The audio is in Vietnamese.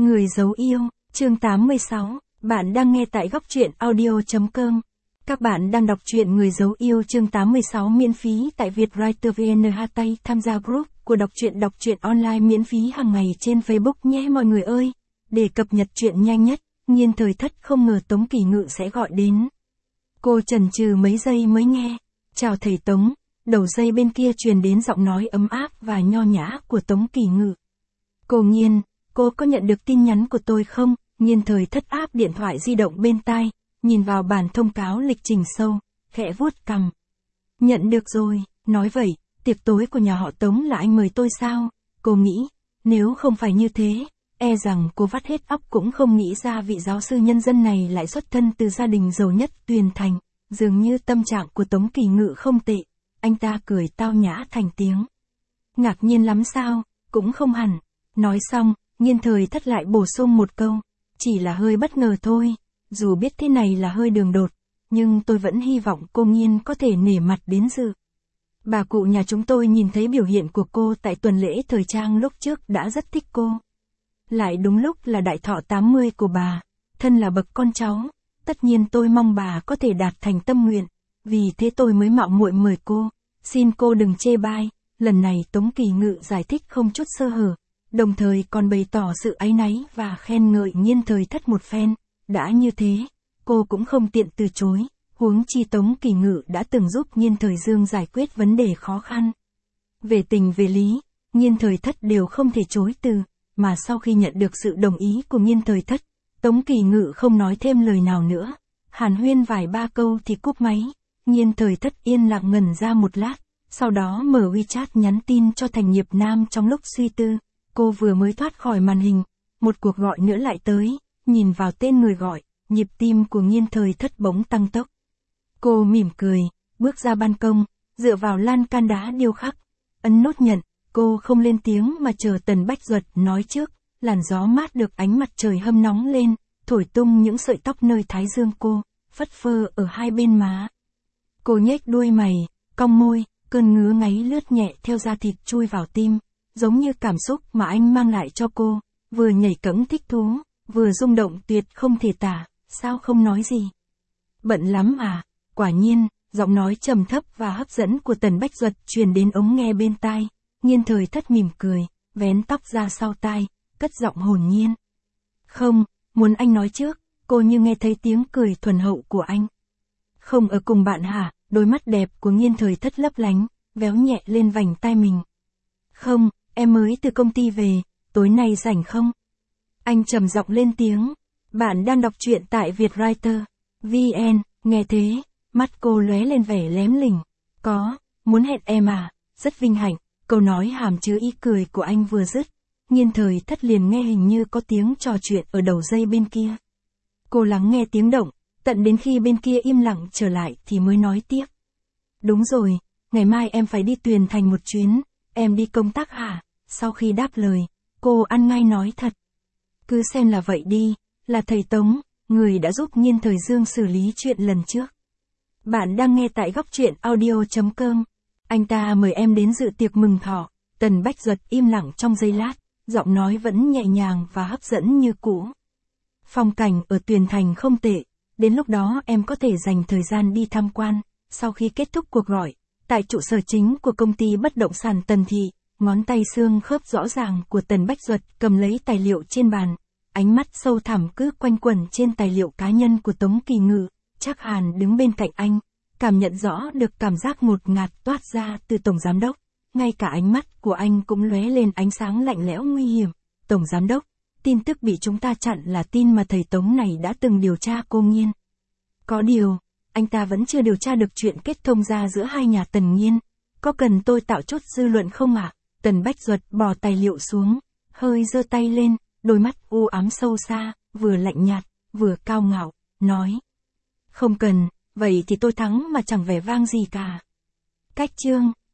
Người giấu yêu, chương 86, bạn đang nghe tại góc truyện audio.com. Các bạn đang đọc truyện Người giấu yêu chương 86 miễn phí tại Vietwriter VN. Tham gia group của đọc truyện online miễn phí hàng ngày trên Facebook nhé mọi người ơi. Để cập nhật truyện nhanh nhất, Nhiên Thời Thất không ngờ Tống Kỳ Ngự sẽ gọi đến. Cô chần chừ mấy giây mới nghe. Chào thầy Tống, đầu dây bên kia truyền đến giọng nói ấm áp và nho nhã của Tống Kỳ Ngự. Cô Nhiên, cô có nhận được tin nhắn của tôi không? Nhiên Thời Thất áp điện thoại di động bên tai, nhìn vào bản thông cáo lịch trình sâu, khẽ vuốt cằm. Nhận được rồi, nói vậy, tiệc tối của nhà họ Tống là anh mời tôi sao? Cô nghĩ, nếu không phải như thế, e rằng cô vắt hết óc cũng không nghĩ ra vị giáo sư nhân dân này lại xuất thân từ gia đình giàu nhất Tuyền Thành. Dường như tâm trạng của Tống Kỳ Ngự không tệ, anh ta cười tao nhã thành tiếng. Ngạc nhiên lắm sao? Cũng không hẳn. Nói xong, Nhiên Thời Thất lại bổ sung một câu, chỉ là hơi bất ngờ thôi, dù biết thế này là hơi đường đột, nhưng tôi vẫn hy vọng cô Nhiên có thể nể mặt đến dự. Bà cụ nhà chúng tôi nhìn thấy biểu hiện của cô tại tuần lễ thời trang lúc trước đã rất thích cô. Lại đúng lúc là đại thọ 80 của bà, thân là bậc con cháu, tất nhiên tôi mong bà có thể đạt thành tâm nguyện, vì thế tôi mới mạo muội mời cô, xin cô đừng chê bai. Lần này Tống Kỳ Ngự giải thích không chút sơ hở, đồng thời còn bày tỏ sự áy náy và khen ngợi Nhiên Thời Thất một phen. Đã như thế, cô cũng không tiện từ chối, huống chi Tống Kỳ Ngự đã từng giúp Nhiên Thời Dương giải quyết vấn đề khó khăn. Về tình về lý, Nhiên Thời Thất đều không thể chối từ, mà sau khi nhận được sự đồng ý của Nhiên Thời Thất, Tống Kỳ Ngự không nói thêm lời nào nữa, hàn huyên vài ba câu thì cúp máy. Nhiên Thời Thất yên lặng ngẩn ra một lát, sau đó mở WeChat nhắn tin cho Thành Nghiệp Nam trong lúc suy tư. Cô vừa mới thoát khỏi màn hình, một cuộc gọi nữa lại tới, nhìn vào tên người gọi, nhịp tim của Nhiên Thời Thất bỗng tăng tốc. Cô mỉm cười, bước ra ban công, dựa vào lan can đá điêu khắc, ấn nút nhận, cô không lên tiếng mà chờ Tần Bách Duật nói trước. Làn gió mát được ánh mặt trời hâm nóng lên, thổi tung những sợi tóc nơi thái dương cô, phất phơ ở hai bên má. Cô nhếch đuôi mày, cong môi, cơn ngứa ngáy lướt nhẹ theo da thịt chui vào tim, giống như cảm xúc mà anh mang lại cho cô, vừa nhảy cẫng thích thú, vừa rung động tuyệt không thể tả. Sao không nói gì? Bận lắm à? Quả nhiên, giọng nói trầm thấp và hấp dẫn của Tần Bách Duật truyền đến ống nghe bên tai. Nhiên Thời Thất mỉm cười, vén tóc ra sau tai, cất giọng hồn nhiên. Không, muốn anh nói trước. Cô như nghe thấy tiếng cười thuần hậu của anh. Không ở cùng bạn hả? Đôi mắt đẹp của Nhiên Thời Thất lấp lánh, véo nhẹ lên vành tai mình. Không, em mới từ công ty về, tối nay rảnh không? Anh trầm giọng lên tiếng. Bạn đang đọc truyện tại Vietwriter VN. Nghe thế, mắt cô lóe lên vẻ lém lỉnh. Có, muốn hẹn em à? Rất vinh hạnh. Câu nói hàm chứa ý cười của anh vừa dứt, Nhiên Thời Thất liền nghe hình như có tiếng trò chuyện ở đầu dây bên kia. Cô lắng nghe tiếng động, tận đến khi bên kia im lặng trở lại thì mới nói tiếp. Đúng rồi, ngày mai em phải đi Tuyền Thành một chuyến, em đi công tác hả? Sau khi đáp lời, cô ăn ngay nói thật. Cứ xem là vậy đi, là thầy Tống, người đã giúp Nhiên Thời Dương xử lý chuyện lần trước. Bạn đang nghe tại góc truyện audio.com. Anh ta mời em đến dự tiệc mừng thọ. Tần Bách Duật im lặng trong giây lát, giọng nói vẫn nhẹ nhàng và hấp dẫn như cũ. Phong cảnh ở Tuyền Thành không tệ, đến lúc đó em có thể dành thời gian đi tham quan. Sau khi kết thúc cuộc gọi, tại trụ sở chính của công ty bất động sản Tần Thị, ngón tay xương khớp rõ ràng của Tần Bách Duật cầm lấy tài liệu trên bàn, ánh mắt sâu thẳm cứ quanh quẩn trên tài liệu cá nhân của Tống Kỳ Ngự. Trác Hàn đứng bên cạnh anh, cảm nhận rõ được cảm giác ngột ngạt toát ra từ Tổng Giám Đốc. Ngay cả ánh mắt của anh cũng lóe lên ánh sáng lạnh lẽo nguy hiểm. Tổng Giám Đốc, tin tức bị chúng ta chặn là tin mà thầy Tống này đã từng điều tra cô Nhiên. Có điều, anh ta vẫn chưa điều tra được chuyện kết thông ra giữa hai nhà Tần Nhiên. Có cần tôi tạo chút dư luận không ạ? Tần Bách Duật bỏ tài liệu xuống, hơi giơ tay lên, đôi mắt u ám sâu xa, vừa lạnh nhạt, vừa cao ngạo, nói. Không cần, vậy thì tôi thắng mà chẳng vẻ vang gì cả. Cách chương